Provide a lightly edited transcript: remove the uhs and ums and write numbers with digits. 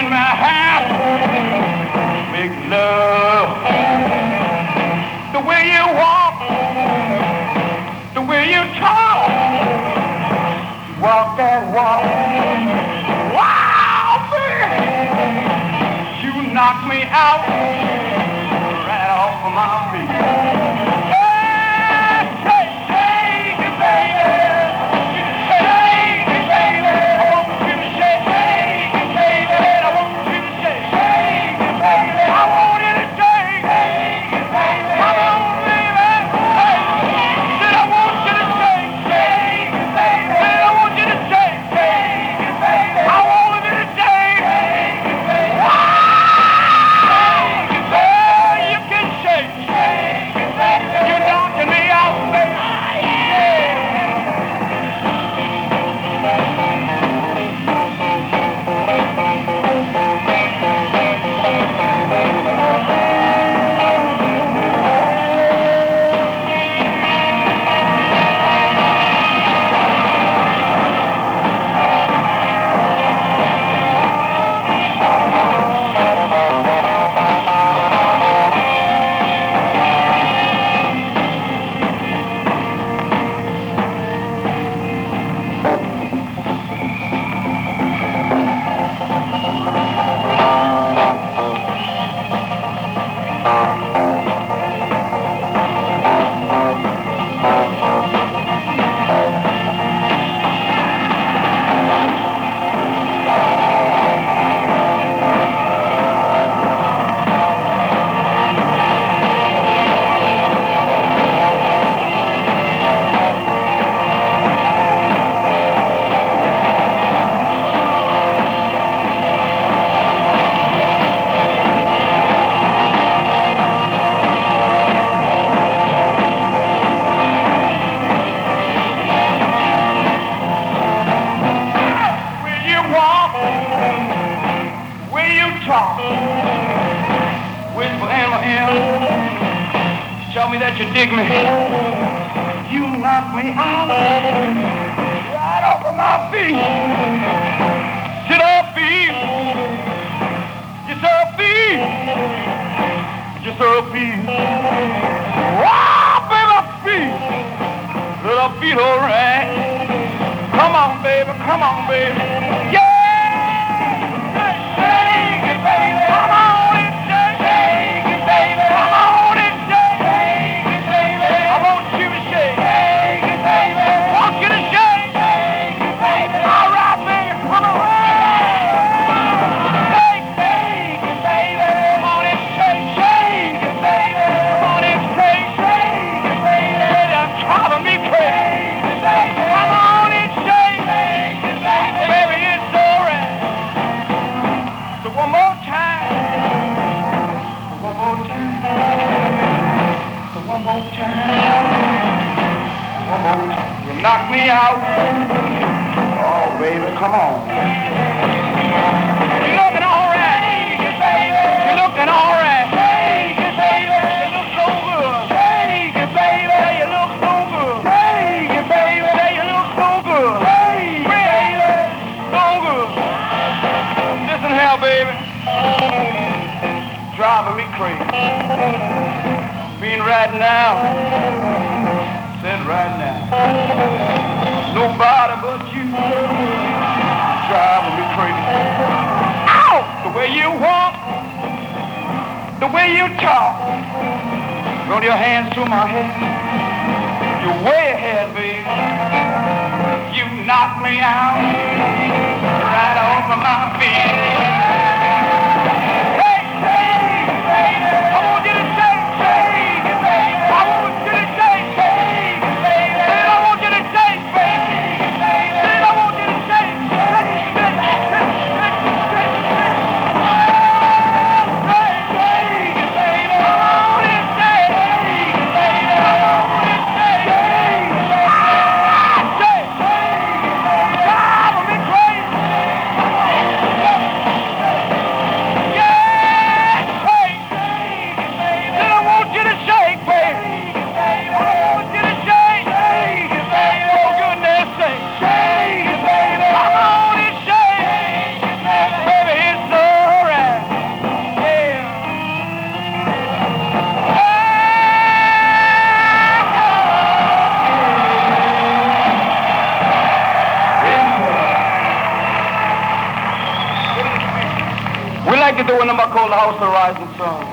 in my house, make love. The way you walk, the way you talk, walk that walk. Wow, baby, you knock me out right off of my feet. Tell me that you dig me. You knock me out right off of my feet. Sit up, feet. Just up, feet. Just up, feet. Wow, baby, feet. Little feet, all right. Come on, baby. Come on, baby. Yeah. Shake it, baby. Come on and shake it, baby. Come on. You knock me out. Oh, baby, come on. You're looking all right. You're looking all right. You look so good. You look so good. You look so good. So good. Listen here, baby. Driving me crazy. Being right now. Right now, nobody but you driving me crazy. Ow! The way you walk, the way you talk, run your hands through my hair. You're way ahead, baby. You knock me out right off of my feet. like to do a number called The House of Rising Sun.